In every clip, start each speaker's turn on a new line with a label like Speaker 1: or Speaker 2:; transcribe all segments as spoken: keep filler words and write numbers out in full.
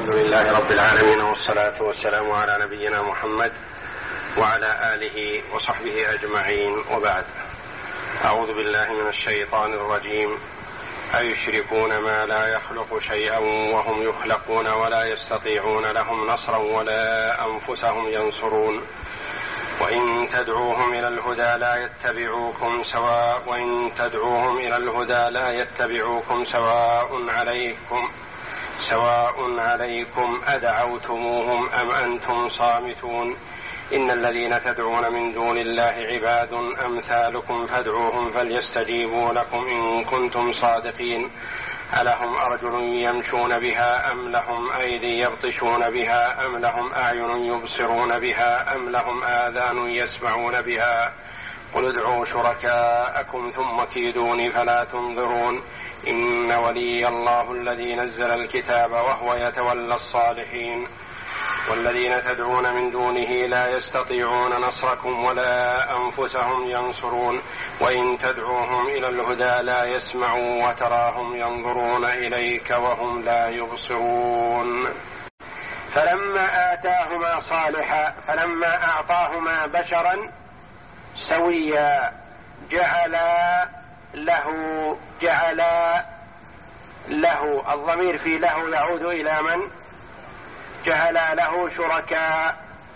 Speaker 1: الحمد لله رب العالمين، والصلاة والسلام على نبينا محمد وعلى آله وصحبه أجمعين، وبعد. أعوذ بالله من الشيطان الرجيم. أيشركون ما لا يخلق شيئا وهم يخلقون ولا يستطيعون لهم نصرا ولا أنفسهم ينصرون وإن تدعوهم إلى الهدى لا يتبعوكم سواء وإن تدعوهم إلى الهدى لا يتبعوكم سواء عليكم سواء عليكم أدعوتموهم أم أنتم صامتون. إن الذين تدعون من دون الله عباد أمثالكم فادعوهم فليستجيبوا لكم إن كنتم صادقين. ألهم أرجل يمشون بها أم لهم أيدي يبطشون بها أم لهم أعين يبصرون بها أم لهم آذان يسمعون بها. قل ادعوا شركاءكم ثم كيدوني فلا تنظرون. إن ولي الله الذي نزل الكتاب وهو يتولى الصالحين. والذين تدعون من دونه لا يستطيعون نصركم ولا أنفسهم ينصرون وإن تدعوهم إلى الهدى لا يسمعوا وتراهم ينظرون إليك وهم لا يبصرون.
Speaker 2: فلما آتاهما صالحا فلما أعطاهما بشرا سويا جعلا له جعلا له الضمير في له يعود إلى من؟ جعلا له شركاء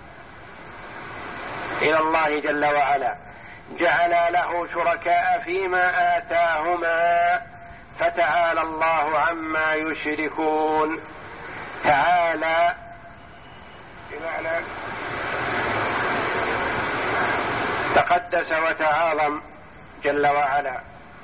Speaker 2: إلى الله جل وعلا. جعلا له شركاء فيما آتاهما فتعالى الله عما يشركون. تعالى بمعنى تقدس وتعاظم جل وعلا.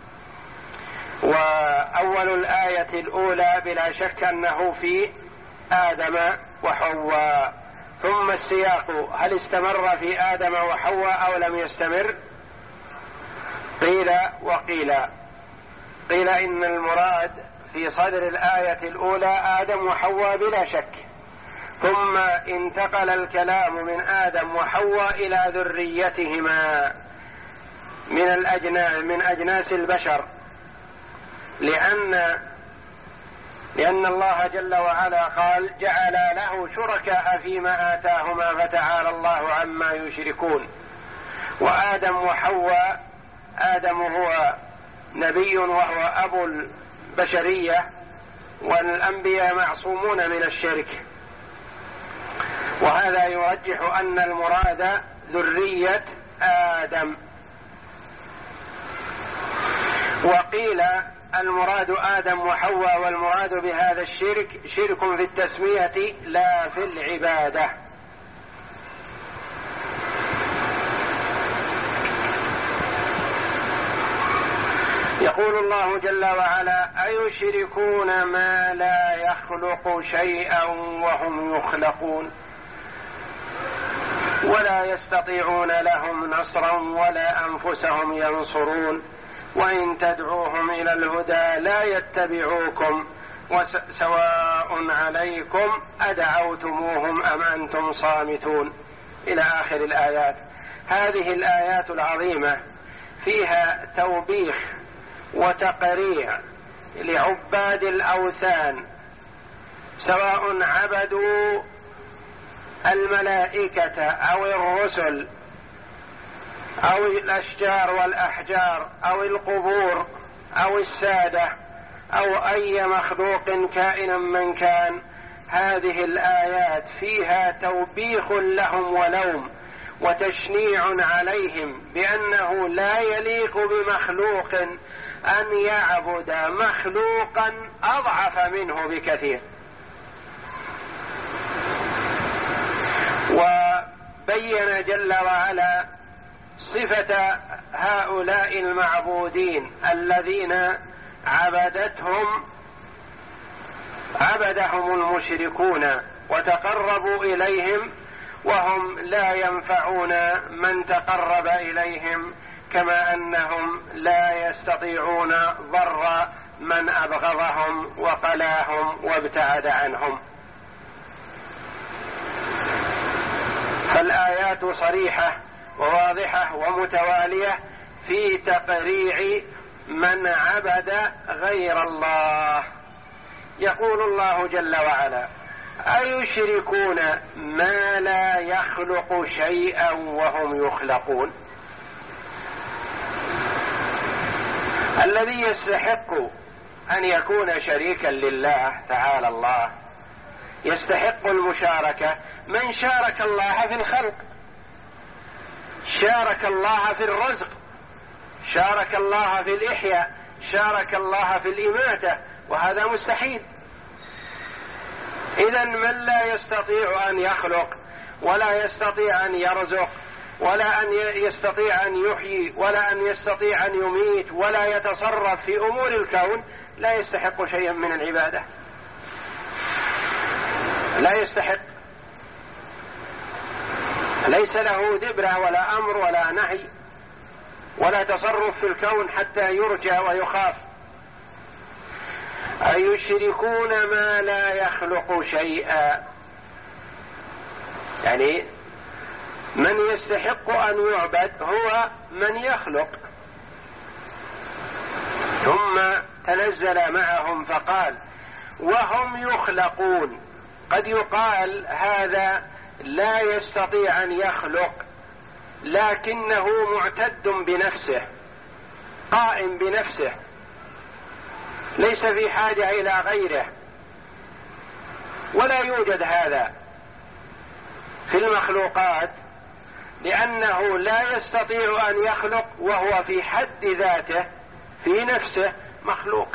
Speaker 2: وأول الآية الأولى بلا شك أنه في آدم وحواء، ثم السياق هل استمر في آدم وحواء أو لم يستمر؟ قيل وقيل. قيل إن المراد في صدر الآية الأولى آدم وحواء بلا شك، ثم انتقل الكلام من آدم وحواء إلى ذريتهما من الأجناس من أجناس البشر، لأن لأن الله جل وعلا قال جعل له شركاء فيما آتاهما فتعالى الله عما يشركون. وآدم وحواء، آدم هو نبي وهو أبو البشرية، والأنبياء معصومون من الشرك، وهذا يرجح أن المراد ذرية آدم. وقيل المراد آدم وحواء، والمراد بهذا الشرك شرك في التسمية لا في العبادة. يقول الله جل وعلا أيشركون ما لا يخلق شيئا وهم يخلقون ولا يستطيعون لهم نصرا ولا أنفسهم ينصرون وإن تدعوهم إلى الهدى لا يتبعوكم وسواء عليكم أدعوتموهم أم أنتم صامتون، إلى آخر الآيات. هذه الآيات العظيمة فيها توبيخ وتقريع لعباد الأوثان، سواء عبدوا الملائكة أو الرسل أو الأشجار والأحجار أو القبور أو السادة أو أي مخلوق كائنا من كان. هذه الآيات فيها توبيخ لهم ولوم وتشنيع عليهم بأنه لا يليق بمخلوق أن يعبد مخلوقا أضعف منه بكثير. وبين جل وعلا صفة هؤلاء المعبودين الذين عبدتهم عبدهم المشركون وتقربوا إليهم وهم لا ينفعون من تقرب إليهم، كما أنهم لا يستطيعون ضر من أبغضهم وقلاهم وابتعد عنهم. فالآيات صريحة وواضحة ومتوالية في تقريع من عبد غير الله. يقول الله جل وعلا أيشركون ما لا يخلق شيئا وهم يخلقون؟ الذي يستحق أن يكون شريكا لله تعالى الله يستحق المشاركة من شارك الله في الخلق، شارك الله في الرزق، شارك الله في الإحياء، شارك الله في الإماتة، وهذا مستحيل. إذن من لا يستطيع أن يخلق ولا يستطيع أن يرزق ولا أن يستطيع أن يحيي ولا أن يستطيع أن يميت ولا يتصرف في أمور الكون لا يستحق شيئا من العبادة، لا يستحق، ليس له دبرة ولا أمر ولا نهي ولا تصرف في الكون حتى يرجى ويخاف. أيشركون ما لا يخلق شيئا، يعني من يستحق أن يعبد هو من يخلق. ثم تنزل معهم فقال وهم يخلقون. قد يقال هذا لا يستطيع أن يخلق لكنه معتد بنفسه، قائم بنفسه، ليس في حاجة إلى غيره، ولا يوجد هذا في المخلوقات لأنه لا يستطيع أن يخلق وهو في حد ذاته في نفسه مخلوق.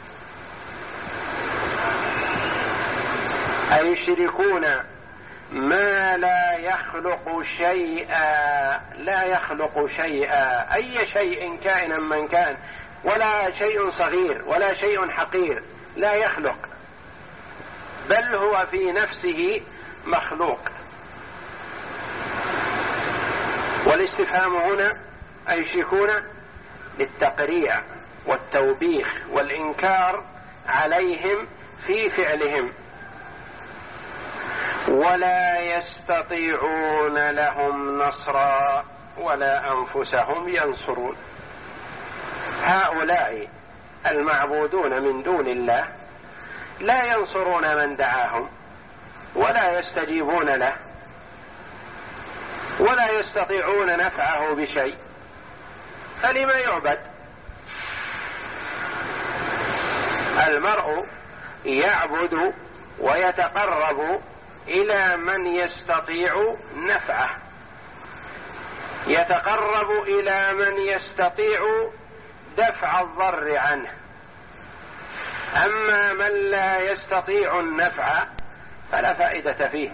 Speaker 2: أيشركون ما لا يخلق شيئا، لا يخلق شيئا، أي شيء كائنا من كان، ولا شيء صغير ولا شيء حقير، لا يخلق بل هو في نفسه مخلوق. والاستفهام هنا أيشركون للتقريع والتوبيخ والإنكار عليهم في فعلهم. ولا يستطيعون لهم نصرا ولا أنفسهم ينصرون. هؤلاء المعبودون من دون الله لا ينصرون من دعاهم ولا يستجيبون له ولا يستطيعون نفعه بشيء، فلما يعبد؟ المرء يعبد ويتقرب إلى من يستطيع نفعه، يتقرب إلى من يستطيع دفع الضر عنه. أما من لا يستطيع النفع فلا فائدة فيه.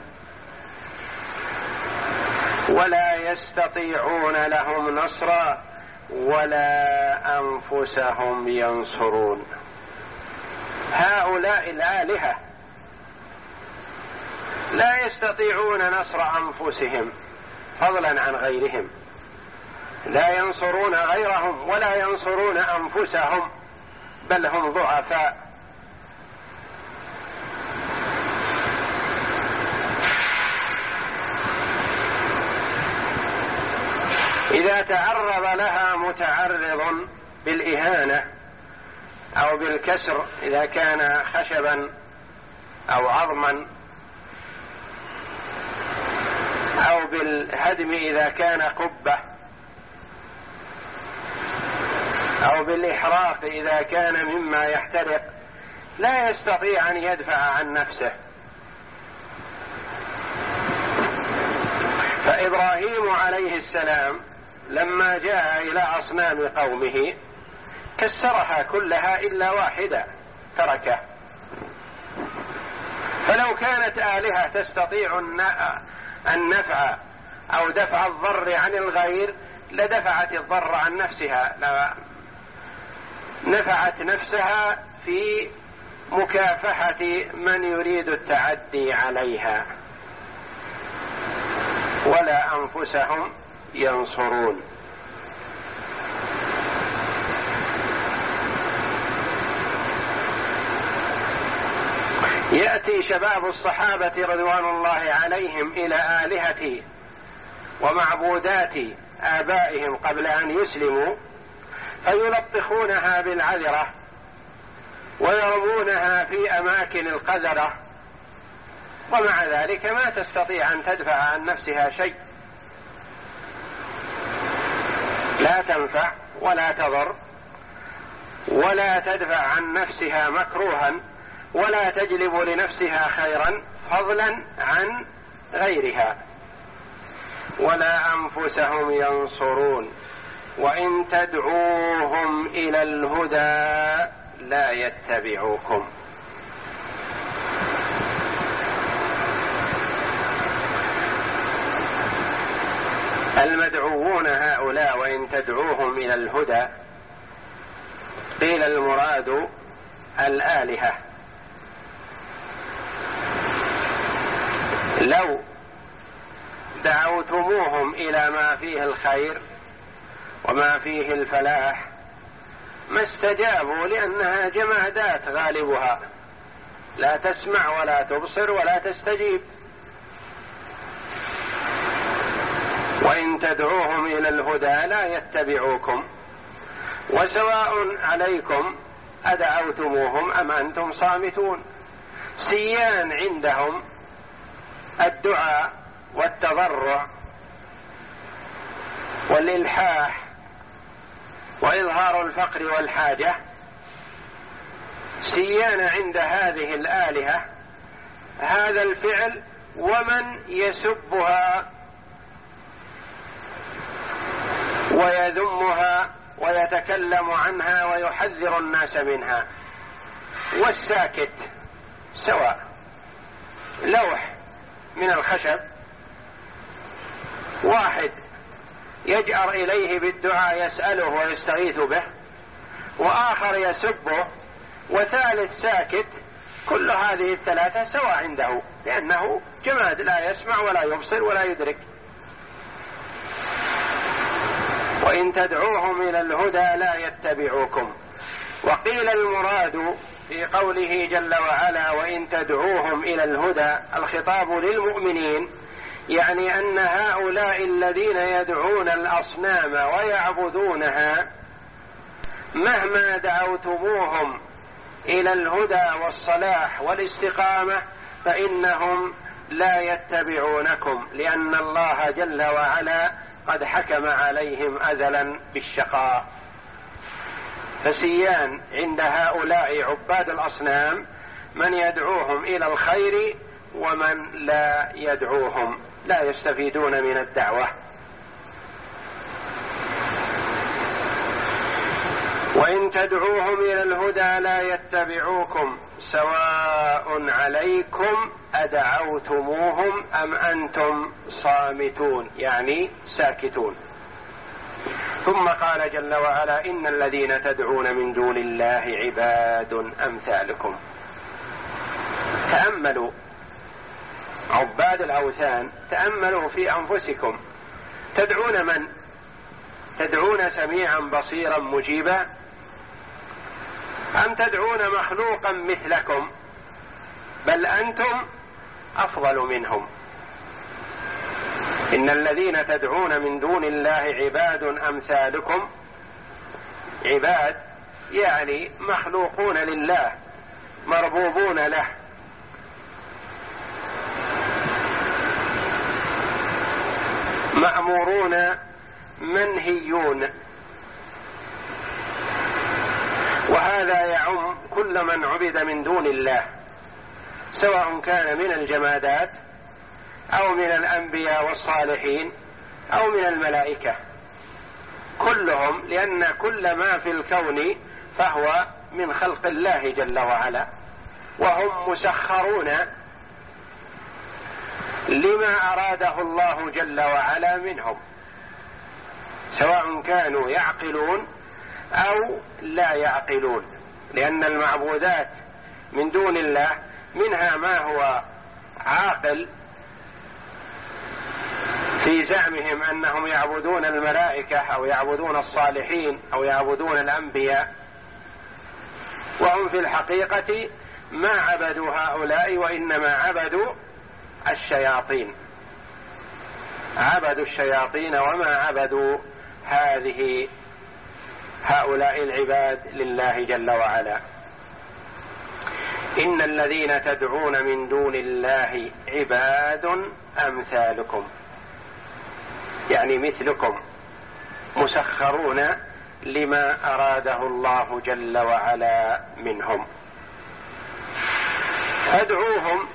Speaker 2: ولا يستطيعون لهم نصرا ولا أنفسهم ينصرون. هؤلاء الآلهة لا يستطيعون نصر أنفسهم فضلا عن غيرهم، لا ينصرون غيرهم ولا ينصرون أنفسهم، بل هم ضعفاء. إذا تعرض لها متعرض بالإهانة أو بالكسر إذا كان خشبا أو عظما أو بالهدم إذا كان قبة أو بالإحراق إذا كان مما يحترق، لا يستطيع أن يدفع عن نفسه. فإبراهيم عليه السلام لما جاء إلى أصنام قومه كسرها كلها إلا واحدة تركه. فلو كانت آلهة تستطيع النفع أو دفع الضر عن الغير لدفعت الضر عن نفسها، نفعت نفسها في مكافحة من يريد التعدي عليها. ولا أنفسهم ينصرون. يأتي شباب الصحابة رضوان الله عليهم إلى آلهة ومعبودات آبائهم قبل أن يسلموا فيلطخونها بالعذرة ويرمونها في أماكن القذرة ومع ذلك ما تستطيع أن تدفع عن نفسها شيء، لا تنفع ولا تضر ولا تدفع عن نفسها مكروها ولا تجلب لنفسها خيرا فضلا عن غيرها، ولا أنفسهم ينصرون. وإن تدعوهم إلى الهدى لا يتبعوكم. المدعوون هؤلاء وإن تدعوهم إلى الهدى قيل المراد الآلهة. لو دعوتموهم إلى ما فيه الخير وما فيه الفلاح ما استجابوا، لأنها جمادات غالبها لا تسمع ولا تبصر ولا تستجيب. وإن تدعوهم إلى الهدى لا يتبعوكم، وسواء عليكم أدعوتموهم أم أنتم صامتون. سيان عندهم الدعاء والتضرع والإلحاح وإظهار الفقر والحاجة، سيان عند هذه الآلهة هذا الفعل ومن يسبها ويذمها ويتكلم عنها ويحذر الناس منها، والساكت سواء. لوح من الخشب واحد يجأر إليه بالدعاء يسأله ويستغيث به، وآخر يسبه، وثالث ساكت، كل هذه الثلاثة سواء عنده، لأنه جماد لا يسمع ولا يبصر ولا يدرك. وإن تدعوهم إلى الهدى لا يتبعوكم. وقيل المراد في قوله جل وعلا وإن تدعوهم إلى الهدى الخطاب للمؤمنين، يعني أن هؤلاء الذين يدعون الأصنام ويعبدونها مهما دعوتموهم إلى الهدى والصلاح والاستقامة فإنهم لا يتبعونكم، لأن الله جل وعلا قد حكم عليهم أزلا بالشقاء. فسيان عند هؤلاء عباد الأصنام من يدعوهم إلى الخير ومن لا يدعوهم، لا يستفيدون من الدعوة. وإن تدعوهم إلى الهدى لا يتبعوكم سواء عليكم أدعوتموهم أم أنتم صامتون، يعني ساكتون. ثم قال جل وعلا إن الذين تدعون من دون الله عباد أمثالكم. تأملوا عباد الأوثان، تأملوا في أنفسكم، تدعون من؟ تدعون سميعا بصيرا مجيبا أم تدعون مخلوقا مثلكم؟ بل أنتم أفضل منهم. إن الذين تدعون من دون الله عباد أمثالكم، عباد يعني مخلوقون لله مربوبون له، مأمورون منهيون. وهذا يعم كل من عبد من دون الله، سواء كان من الجمادات أو من الأنبياء والصالحين أو من الملائكة، كلهم، لأن كل ما في الكون فهو من خلق الله جل وعلا، وهم مسخرون لما أراده الله جل وعلا منهم، سواء كانوا يعقلون أو لا يعقلون. لأن المعبودات من دون الله منها ما هو عاقل في زعمهم أنهم يعبدون الملائكة أو يعبدون الصالحين أو يعبدون الأنبياء، وهم في الحقيقة ما عبدوا هؤلاء، وإنما عبدوا الشياطين، عبدوا الشياطين وما عبدوا هذه هؤلاء العباد لله جل وعلا. إن الذين تدعون من دون الله عباد أمثالكم، يعني مثلكم، مسخرون لما أراده الله جل وعلا منهم. فادعوهم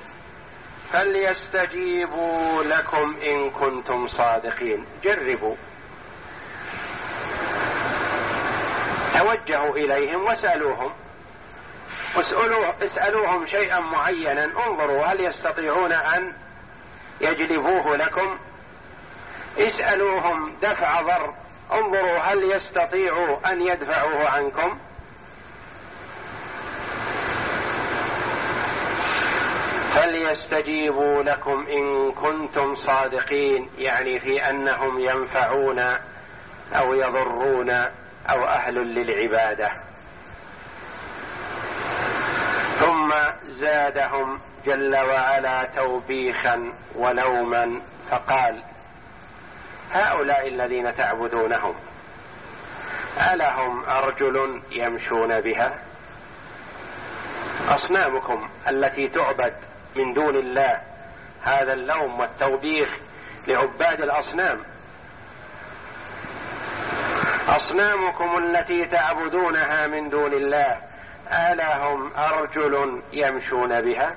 Speaker 2: فليستجيبوا لكم إن كنتم صادقين. جربوا، توجهوا إليهم واسألوهم، اسألوهم شيئا معينا، انظروا هل يستطيعون أن يجلبوه لكم. اسألوهم دفع ضر، انظروا هل يستطيعوا أن يدفعوه عنكم. فليستجيبوا لكم إن كنتم صادقين، يعني في أنهم ينفعون أو يضرون أو أهل للعبادة. ثم زادهم جل وعلا توبيخا ولوما فقال: هؤلاء الذين تعبدونهم ألهم أرجل يمشون بها؟ أصنامكم التي تعبد من دون الله، هذا اللوم والتوبيخ لعباد الأصنام. أصنامكم التي تعبدونها من دون الله ألهم أرجل يمشون بها؟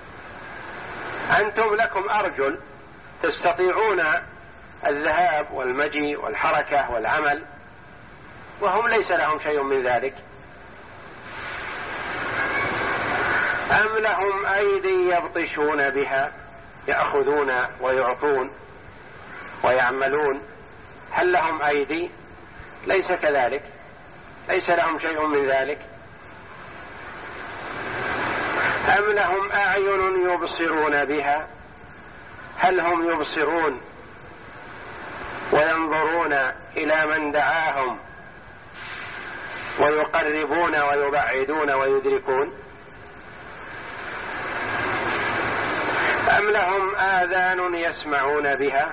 Speaker 2: أنتم لكم أرجل تستطيعون الذهاب والمجيء والحركة والعمل، وهم ليس لهم شيء من ذلك. أم لهم أيدي يبطشون بها، يأخذون ويعطون ويعملون؟ هل لهم أيدي؟ ليس كذلك، ليس لهم شيء من ذلك. أم لهم أعين يبصرون بها؟ هل هم يبصرون وينظرون إلى من دعاهم ويقربون ويبعدون ويدركون؟ أم لهم آذان يسمعون بها؟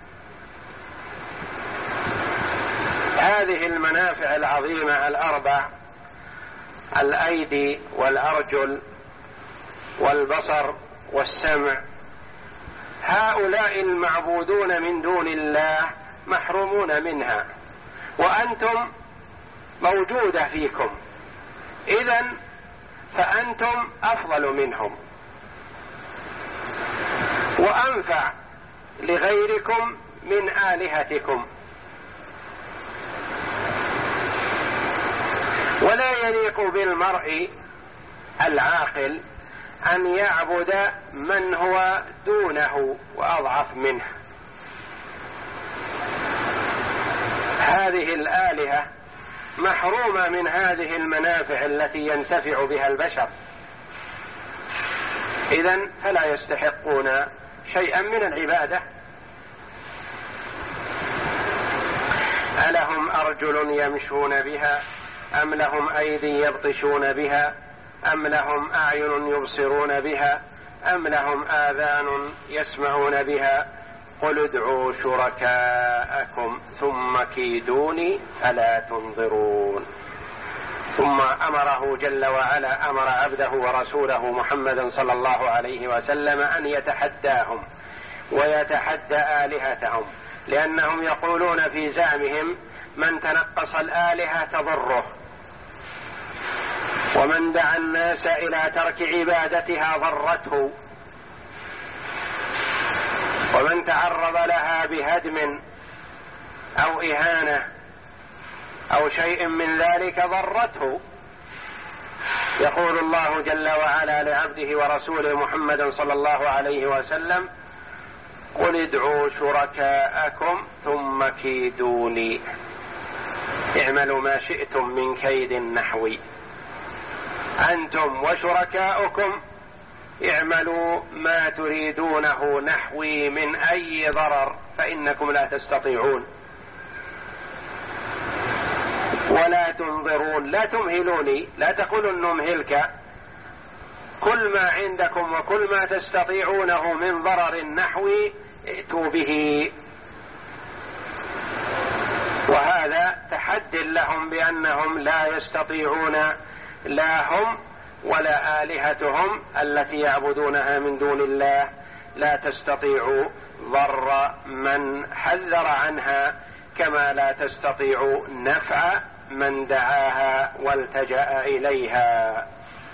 Speaker 2: هذه المنافع العظيمة الأربع، الأيدي والأرجل والبصر والسمع، هؤلاء المعبودون من دون الله محرومون منها، وأنتم موجودة فيكم، إذن فأنتم أفضل منهم وأنفع لغيركم من آلهتكم. ولا يليق بالمرء العاقل أن يعبد من هو دونه وأضعف منه. هذه الآلهة محرومة من هذه المنافع التي ينتفع بها البشر، إذن فلا يستحقون شيئا من العبادة. ألهم أرجل يمشون بها أم لهم أيدي يبطشون بها أم لهم أعين يبصرون بها أم لهم آذان يسمعون بها؟ قل ادعوا شركاءكم ثم كيدوني فلا تنظرون. ثم أمره جل وعلا، أمر عبده ورسوله محمدا صلى الله عليه وسلم أن يتحداهم ويتحدى آلهتهم، لأنهم يقولون في زعمهم: من تنقص الآلهة تضره، ومن دعا الناس إلى ترك عبادتها ضرته، ومن تعرض لها بهدم أو إهانة أو شيء من ذلك ضرته. يقول الله جل وعلا لعبده ورسوله محمد صلى الله عليه وسلم: قل ادعوا شركاءكم ثم كيدوني اعملوا ما شئتم من كيد نحوي. أنتم وشركاؤكم اعملوا ما تريدونه نحوي من أي ضرر، فإنكم لا تستطيعون ولا تنظرون. لا تمهلوني، لا تقولوا نمهلك، كل ما عندكم وكل ما تستطيعونه من ضرر نحوي ائتوا به. وهذا تحد لهم بأنهم لا يستطيعون لا هم ولا آلهتهم التي يعبدونها من دون الله لا تستطيع ضر من حذر عنها، كما لا تستطيع نفع من دعاها والتجأ إليها.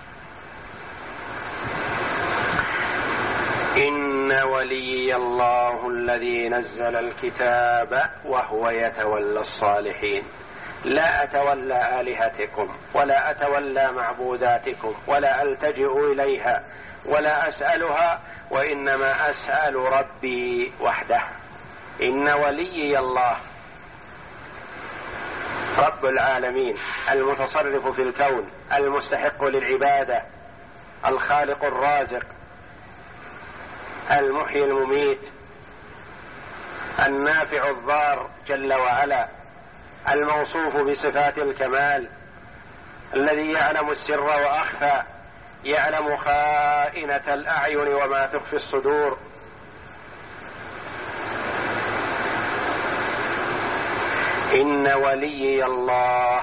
Speaker 2: إن وليي الله الذي نزل الكتاب وهو يتولى الصالحين. لا أتولى آلهتكم ولا أتولى معبوداتكم ولا ألتجئ إليها ولا أسألها، وإنما أسأل ربي وحده. إن وليي الله رب العالمين المتصرف في الكون، المستحق للعبادة، الخالق الرازق، المحيي المميت، النافع الضار جل وعلا، الموصوف بصفات الكمال، الذي يعلم السر وأخفى، يعلم خائنة الأعين وما تخفي الصدور. إن وليي الله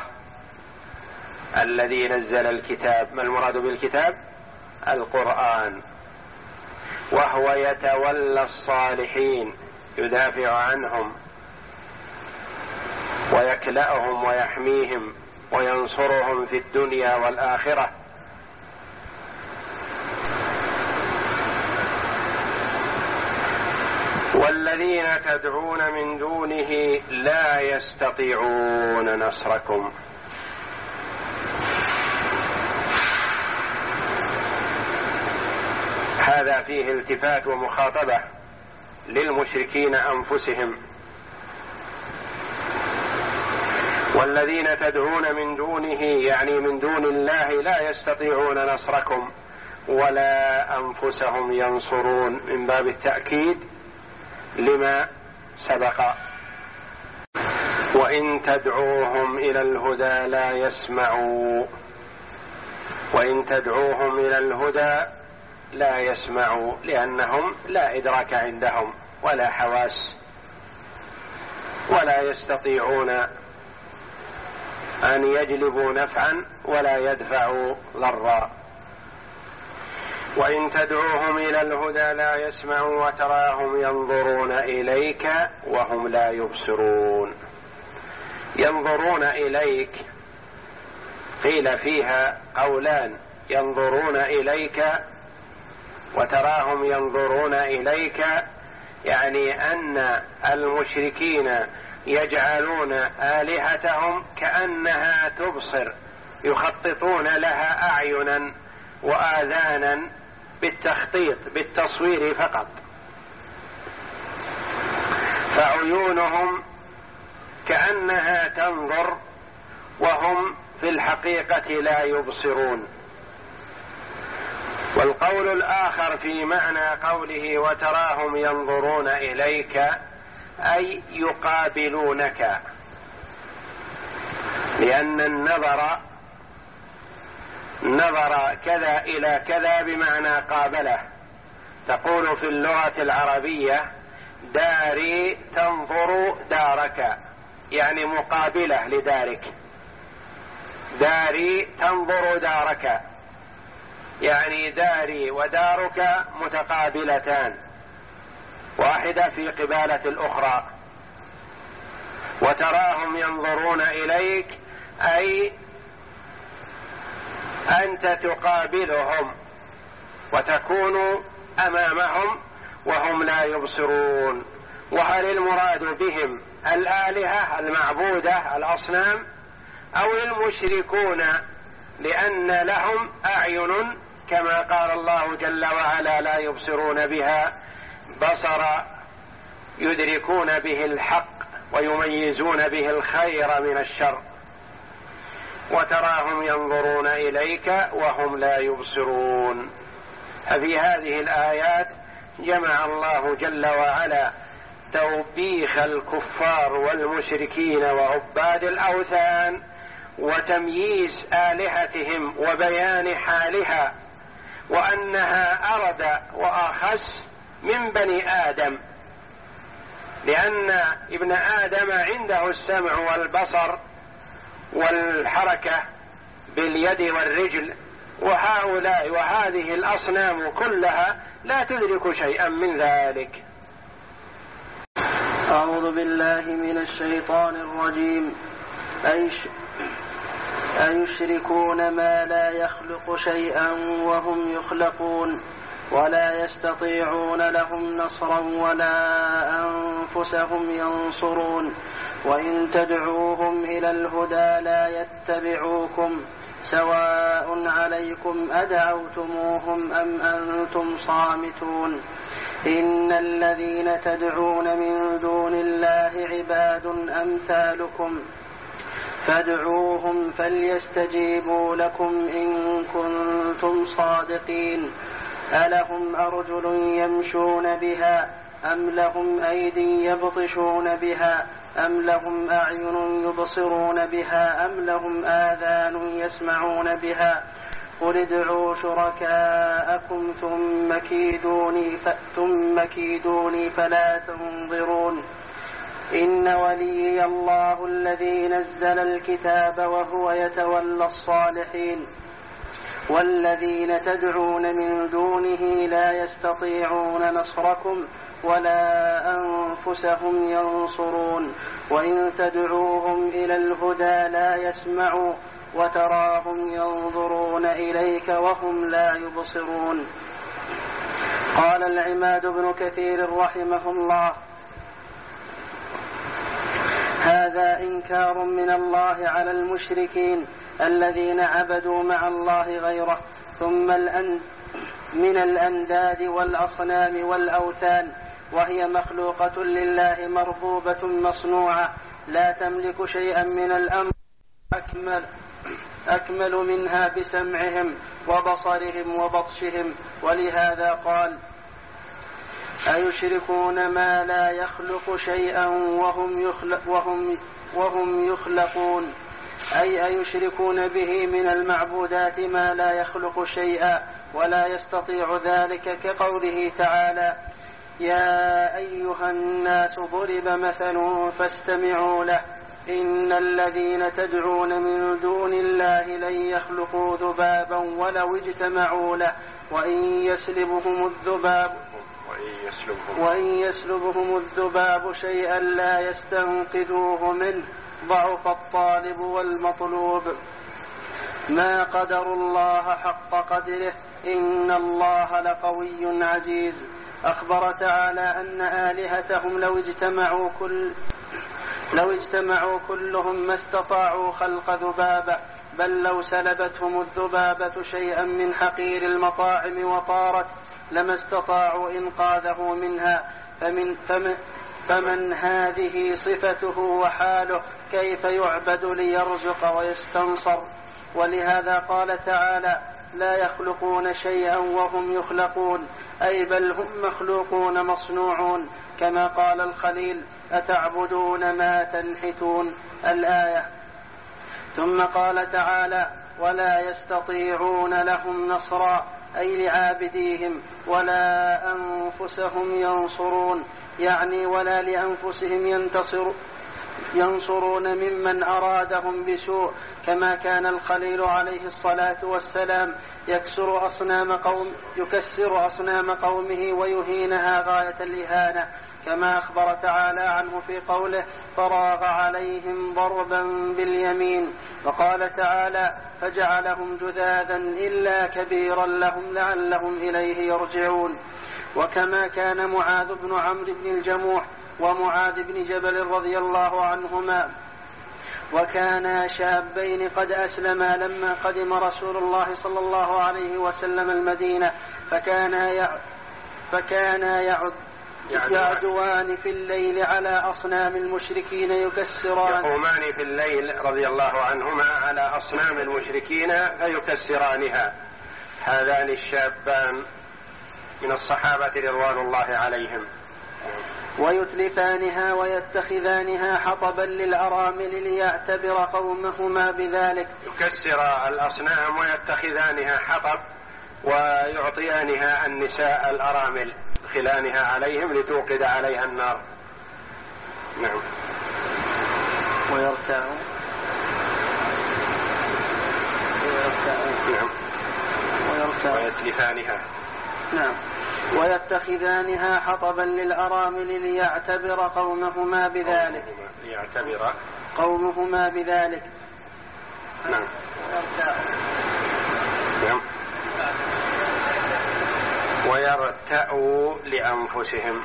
Speaker 2: الذي نزل الكتاب. ما المراد بالكتاب؟ القرآن. وهو يتولى الصالحين، يدافع عنهم ويكلأهم ويحميهم وينصرهم في الدنيا والآخرة. والذين تدعون من دونه لا يستطيعون نصركم. هذا فيه التفات ومخاطبة للمشركين أنفسهم. والذين تدعون من دونه يعني من دون الله لا يستطيعون نصركم ولا أنفسهم ينصرون، من باب التأكيد لما سبق. وإن تدعوهم إلى الهدى لا يسمعوا. وإن تدعوهم إلى الهدى لا يسمعوا، لأنهم لا إدراك عندهم ولا حواس، ولا يستطيعون أن يجلبوا نفعا ولا يدفعوا ضرا. وإن تدعوهم إلى الهدى لا يسمعوا وتراهم ينظرون إليك وهم لا يبصرون. ينظرون إليك قيل فيها قولان: ينظرون إليك وتراهم ينظرون إليك، يعني أن المشركين يجعلون آلهتهم كأنها تبصر، يخططون لها أعينا وآذانا بالتخطيط بالتصوير فقط، فعيونهم كأنها تنظر وهم في الحقيقة لا يبصرون. والقول الآخر في معنى قوله وتراهم ينظرون إليك أي يقابلونك، لأن النظر نظر كذا إلى كذا بمعنى قابله. تقول في اللغة العربية داري تنظر دارك، يعني مقابلة لدارك. داري تنظر دارك يعني داري ودارك متقابلتان، واحدة في قبالة الأخرى. وتراهم ينظرون إليك أي أنت تقابلهم وتكون أمامهم وهم لا يبصرون. وهل المراد بهم الآلهة المعبودة الأصنام أو المشركون، لأن لهم أعين كما قال الله جل وعلا لا يبصرون بها، بصر يدركون به الحق ويميزون به الخير من الشر. وتراهم ينظرون إليك وهم لا يبصرون. ففي هذه الآيات جمع الله جل وعلا توبيخ الكفار والمشركين وعباد الأوثان وتمييز آلهتهم وبيان حالها، وأنها أرد وأخس من بني آدم، لأن ابن آدم عنده السمع والبصر والحركة باليد والرجل وهؤلاء وهذه الأصنام كلها لا تدرك شيئا من ذلك.
Speaker 3: أعوذ بالله من الشيطان الرجيم. أيش أيشركون ما لا يخلق شيئا وهم يخلقون ولا يستطيعون لهم نصرا ولا أنفسهم ينصرون وإن تدعوهم إلى الهدى لا يتبعوكم سواء عليكم أدعوتموهم أم أنتم صامتون إن الذين تدعون من دون الله عباد أمثالكم فادعوهم فليستجيبوا لكم إن كنتم صادقين ألهم أرجل يمشون بها أم لهم أيد يبطشون بها أم لهم أعين يبصرون بها أم لهم آذان يسمعون بها قل ادعوا شركاءكم ثم كيدوني, ثم كيدوني فلا تنظرون إن وليي الله الذي نزل الكتاب وهو يتولى الصالحين والذين تدعون من دونه لا يستطيعون نصركم ولا أنفسهم ينصرون وإن تدعوهم إلى الهدى لا يسمعوا وتراهم ينظرون إليك وهم لا يبصرون. قال العماد بن كثير رحمه الله: هذا إنكار من الله على المشركين الذين عبدوا مع الله غيره ثم الأند من الأنداد والأصنام والأوثان، وهي مخلوقة لله مربوبة مصنوعة لا تملك شيئا من الأمر أكمل, أكمل منها بسمعهم وبصرهم وبطشهم. ولهذا قال: أيشركون ما لا يخلق شيئا وهم, يخلق وهم, وهم يخلقون، أي أيشركون به من المعبودات ما لا يخلق شيئا ولا يستطيع ذلك، كقوله تعالى: يا أيها الناس ضرب مثل فاستمعوا له إن الذين تدعون من دون الله لن يخلقوا ذبابا ولو اجتمعوا له وإن يسلبهم الذباب وإن يسلبهم الذباب شيئا لا يستنقذوه منه ضعف الطالب والمطلوب. ما قدروا الله حق قدره إن الله لقوي عزيز. أخبر تعالى أن آلهتهم لو اجتمعوا كل لو اجتمعوا كلهم ما استطاعوا خلق ذبابة، بل لو سلبتهم الذبابة شيئا من حقير المطاعم وطارت لما استطاعوا إنقاذه منها. فمن, فمن, فمن هذه صفته وحاله كيف يعبد ليرزق ويستنصر؟ ولهذا قال تعالى: لا يخلقون شيئا وهم يخلقون، أي بل هم مخلوقون مصنوعون، كما قال الخليل: أتعبدون ما تنحتون، الآية. ثم قال تعالى: ولا يستطيعون لهم نصرا، أي لعابديهم، ولا أنفسهم ينصرون، يعني ولا لأنفسهم ينتصر ينصرون ممن أرادهم بسوء، كما كان الخليل عليه الصلاة والسلام يكسر أصنام قوم يكسر أصنام قومه ويهينها غاية الإهانة، كما أخبر تعالى عنه في قوله: فراغ عليهم ضربا باليمين. وقال تعالى: فجعلهم جذاذا إلا كبيرا لهم لعلهم إليه يرجعون. وكما كان معاذ بن عمرو بن الجموح ومعاذ بن جبل رضي الله عنهما وكانا شابين قد أسلما لما قدم رسول الله صلى الله عليه وسلم المدينة، فكانا يع... فكانا يعد يعدوان في الليل على أصنام المشركين يكسران
Speaker 1: يقومان في الليل رضي الله عنهما على أصنام المشركين فيكسرانها. هذان الشابان من الصحابة رضوان الله عليهم.
Speaker 3: ويتلفانها ويتخذانها حطبا للأرامل ليعتبر قومهما بذلك.
Speaker 1: يكسر الأصنام ويتخذانها حطب ويعطيانها النساء الأرامل خلانها عليهم لتوقد عليها النار. نعم.
Speaker 3: ويرتعون
Speaker 1: نعم. ويتلفانها.
Speaker 3: نعم. ويتخذانها حطبا للأرامل ليعتبر قومهما بذلك
Speaker 1: ليعتبر
Speaker 3: قومهما بذلك.
Speaker 1: نعم. نعم. ويرتأوا لأنفسهم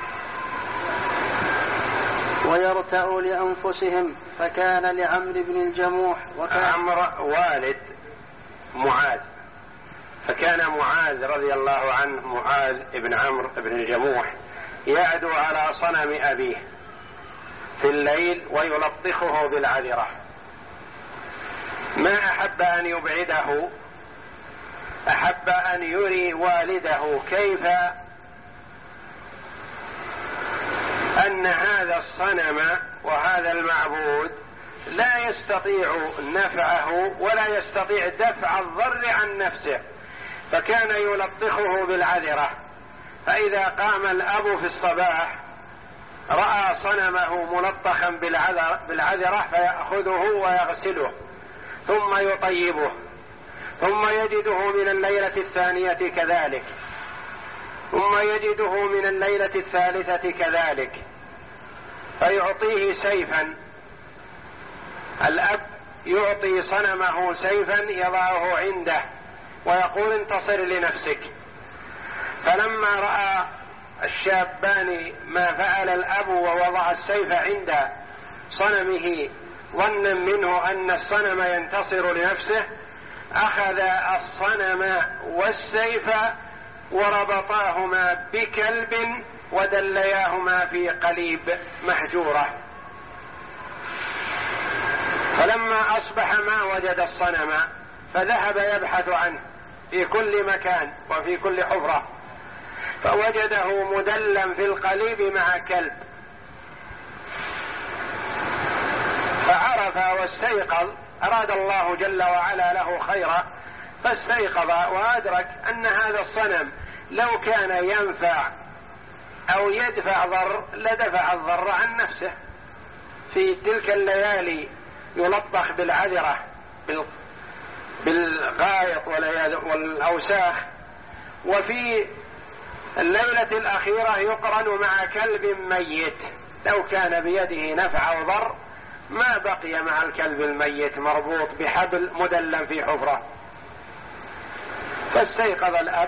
Speaker 3: ويرتأوا لأنفسهم فكان لعمرو بن الجموح وكان
Speaker 1: عمرو والد معاذ، فكان معاذ رضي الله عنه معاذ ابن عمرو بن الجموح يعدو على صنم أبيه في الليل ويلطخه بالعذرة، ما أحب أن يبعده، أحب أن يري والده كيف أن هذا الصنم وهذا المعبود لا يستطيع نفعه ولا يستطيع دفع الضر عن نفسه، فكان يلطخه بالعذرة. فإذا قام الأب في الصباح رأى صنمه ملطخا بالعذرة فيأخذه ويغسله ثم يطيبه، ثم يجده من الليلة الثانية كذلك، ثم يجده من الليلة الثالثة كذلك، فيعطيه سيفا. الأب يعطي صنمه سيفا يضعه عنده ويقول انتصر لنفسك. فلما رأى الشابان ما فعل الأب ووضع السيف عند صنمه ظنا منه أن الصنم ينتصر لنفسه، أخذ الصنم والسيف وربطاهما بكلب ودلياهما في قليب محجورة. فلما أصبح ما وجد الصنم فذهب يبحث عنه في كل مكان وفي كل حفرة، فوجده مدلًا في القليب مع كلب، فعرف واستيقظ، أراد الله جل وعلا له خيرا فاستيقظ وأدرك أن هذا الصنم لو كان ينفع أو يدفع ضر لدفع الضر عن نفسه. في تلك الليالي يلطخ بالعذرة بالغائط والأوساخ، وفي الليلة الأخيرة يقرن مع كلب ميت، لو كان بيده نفع أو ضر ما بقي مع الكلب الميت مربوط بحبل مدلًا في حفرة. فاستيقظ الأب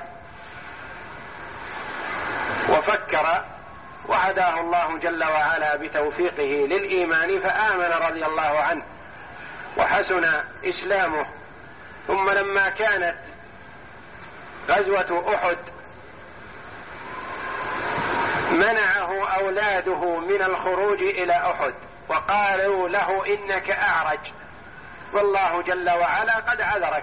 Speaker 1: وفكر وهداه الله جل وعلا بتوفيقه للإيمان فآمن رضي الله عنه وحسن إسلامه. ثم لما كانت غزوة أحد منعه أولاده من الخروج إلى أحد وقالوا له إنك أعرج والله جل وعلا قد عذرك،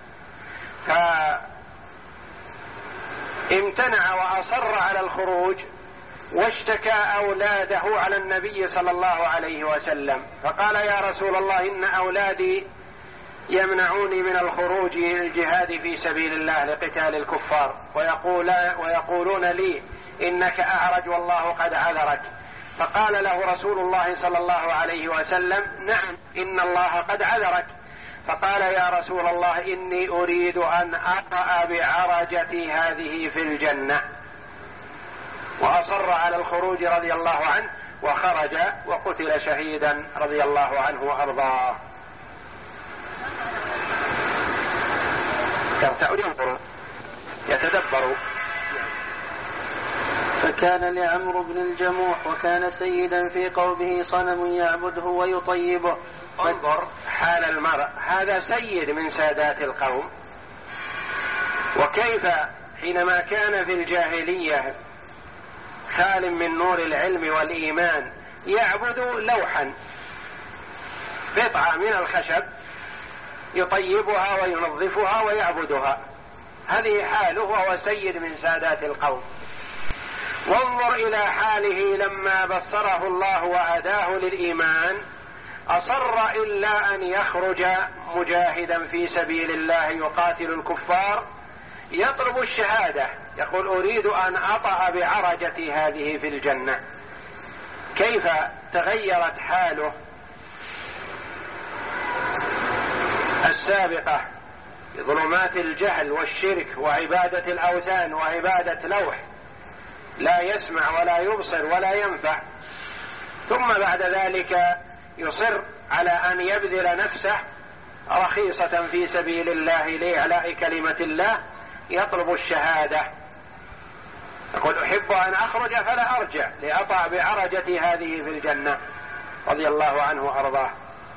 Speaker 1: فامتنع وأصر على الخروج واشتكى أولاده على النبي صلى الله عليه وسلم، فقال يا رسول الله إن أولادي يمنعوني من الخروج للجهاد في سبيل الله لقتال الكفار ويقول ويقولون لي إنك أعرج والله قد عذرك. فقال له رسول الله صلى الله عليه وسلم نعم إن الله قد عذرك. فقال يا رسول الله إني أريد أن أطأ بعرجتي هذه في الجنة، وأصر على الخروج رضي الله عنه وخرج وقتل شهيدا رضي الله عنه وأرضاه. ينظر يتدبر.
Speaker 3: فكان لعمرو بن الجموح وكان سيدا في قومه صنم يعبده ويطيبه.
Speaker 1: انظر حال المرء، هذا سيد من سادات القوم، وكيف حينما كان في الجاهلية خال من نور العلم والإيمان يعبد لوحا قطعة من الخشب يطيبها وينظفها ويعبدها، هذه حاله وهو سيد من سادات القوم. وانظر إلى حاله لما بصره الله وهداه للإيمان، أصر إلا أن يخرج مجاهدا في سبيل الله يقاتل الكفار يطلب الشهادة، يقول أريد أن أطأ بعرجتي هذه في الجنة. كيف تغيرت حاله السابقة
Speaker 2: ظلمات الجهل والشرك وعبادة الأوثان وعبادة لوح لا يسمع ولا يبصر ولا ينفع، ثم بعد ذلك يصر على أن يبذل نفسه رخيصة في سبيل الله لإعلاء كلمة الله، يطلب الشهادة، يقول أحب أن أخرج فلا أرجع لأطع بعرجة هذه في الجنة، رضي الله عنه وأرضاه.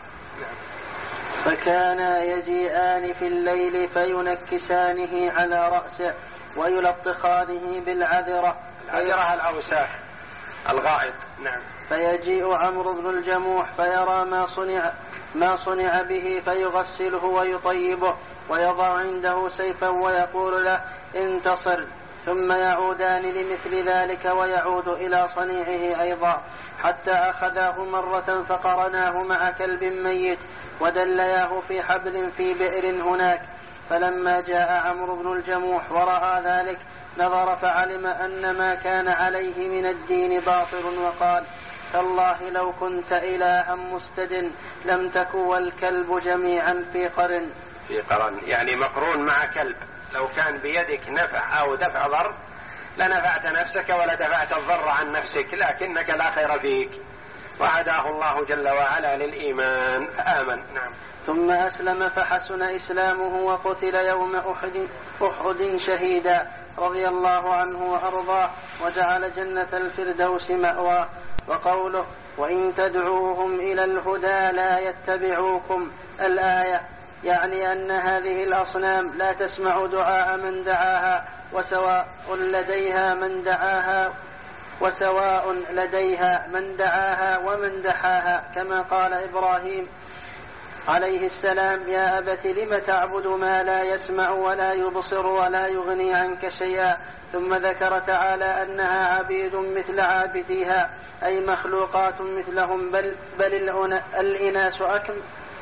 Speaker 3: فكانا يجيئان في الليل فينكسانه على رأسه ويلطخانه بالعذرة،
Speaker 2: العذرة الأوساخ الغائط. نعم.
Speaker 3: فيجيء عمرو بن الجموح فيرى ما صنع ما صنع به فيغسله ويطيبه ويضع عنده سيفا ويقول له انتصر، ثم يعودان لمثل ذلك ويعود إلى صنيعه أيضا، حتى أخذاه مرة فقرناه مع كلب ميت ودلياه في حبل في بئر هناك. فلما جاء عمرو بن الجموح ورأى ذلك نظر فعلم أن ما كان عليه من الدين باطل، وقال تالله لو كنت إلها مستدن لم تك والكلب جميعا في قرن.
Speaker 2: في قرن يعني مقرون مع كلب، لو كان بيدك نفع أو دفع ضر لنفعت نفسك ولا دفعت الضر عن نفسك، لكنك لا خير فيك. وهداه الله جل وعلا للإيمان فآمن. نعم.
Speaker 3: ثم أسلم فحسن إسلامه وقتل يوم أحد, أحد شهيدا، رضي الله عنه وأرضاه، وجعل جنة الفردوس مأواه. وقوله وإن تدعوهم إلى الهدى لا يتبعوكم، الآية يعني أن هذه الأصنام لا تسمع دعاء من دعاها، وسواء لديها من دعاها وسواء لديها من دعاها ومن دحاها، كما قال إبراهيم عليه السلام يا أبت لم تعبد ما لا يسمع ولا يبصر ولا يغني عنك شيئا. ثم ذكر تعالى أنها عبيد مثل عابديها، أي مخلوقات مثلهم، بل, بل الإناس أكمل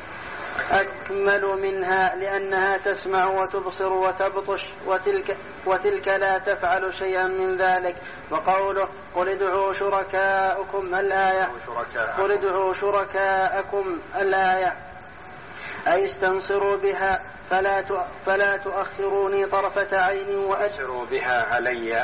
Speaker 3: أكمل منها، لأنها تسمع وتبصر وتبطش، وتلك, وتلك لا تفعل شيئا من ذلك. وقوله قل ادعوا شركاءكم الآية قل ادعوا شركاءكم الآية أي استنصروا بها فلا فلا تؤخروني طرفة عين وأجروا
Speaker 2: بها علي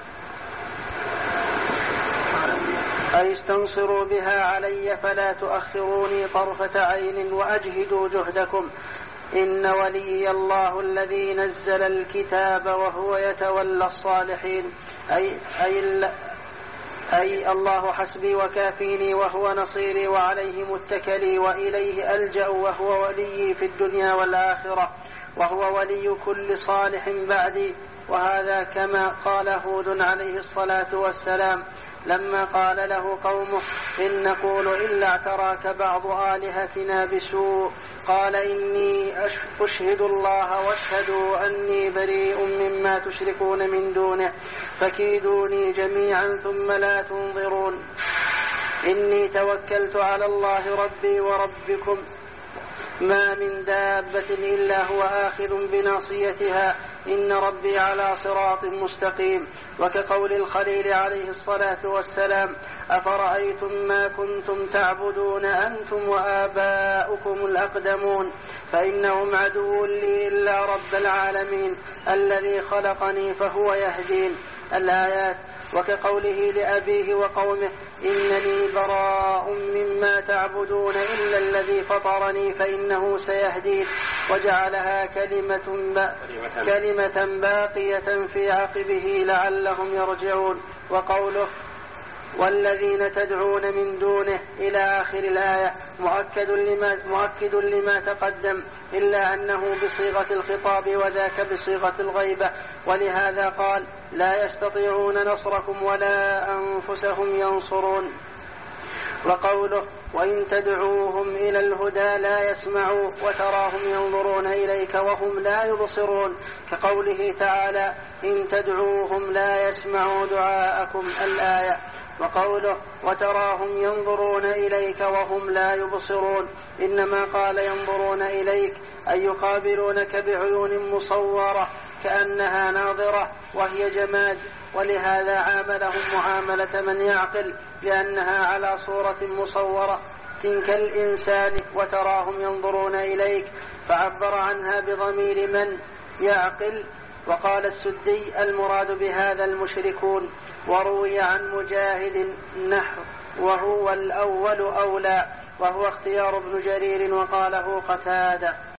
Speaker 3: أي استنصروا بها علي فلا تؤخروني طرفة عين وأجهدوا جهدكم، إن ولي الله الذي نزل الكتاب وهو يتولى الصالحين، أي, أي, أي الله حسبي وكافيني وهو نصيري وعليه متكلي وإليه ألجأ وهو ولي في الدنيا والآخرة، وهو ولي كل صالح بعدي. وهذا كما قال هود عليه الصلاة والسلام لما قال له قومه إن نقول إلا اعتراك بعض آلهتنا بسوء، قال إني أشهد الله واشهدوا أني بريء مما تشركون من دونه فكيدوني جميعا ثم لا تنظرون، إني توكلت على الله ربي وربكم ما من دابة إلا هو آخذ بناصيتها إن ربي على صراط مستقيم. وكقول الخليل عليه الصلاة والسلام أفرأيتم ما كنتم تعبدون أنتم وآباؤكم الأقدمون فإنهم عدو لي إلا رب العالمين الذي خلقني فهو يهدين، الآيات. وكقوله لأبيه وقومه إنني براء مما تعبدون إلا الذي فطرني فإنه سيهدين، وجعلها كلمة, با كلمة باقية في عقبه لعلهم يرجعون. وقوله والذين تدعون من دونه إلى آخر الآية مؤكد لما, مؤكد لما تقدم، إلا أنه بصيغة الخطاب وذاك بصيغة الغيبة، ولهذا قال لا يستطيعون نصركم ولا أنفسهم ينصرون. وقوله وإن تدعوهم إلى الهدى لا يسمعوا وتراهم ينظرون إليك وهم لا يبصرون، كقوله تعالى إن تدعوهم لا يسمعوا دعاءكم الآية. وقوله وتراهم ينظرون إليك وهم لا يبصرون، إنما قال ينظرون إليك أي يقابلونك بعيون مصورة كأنها ناظرة وهي جماد، ولهذا عاملهم معاملة من يعقل لأنها على صورة مصورة كالإنسان وتراهم ينظرون إليك، فعبر عنها بضمير من يعقل. وقال السدي المراد بهذا المشركون. وروي عن مجاهد النحو وهو الأول أولى، وهو اختيار ابن جرير وقاله قتادة.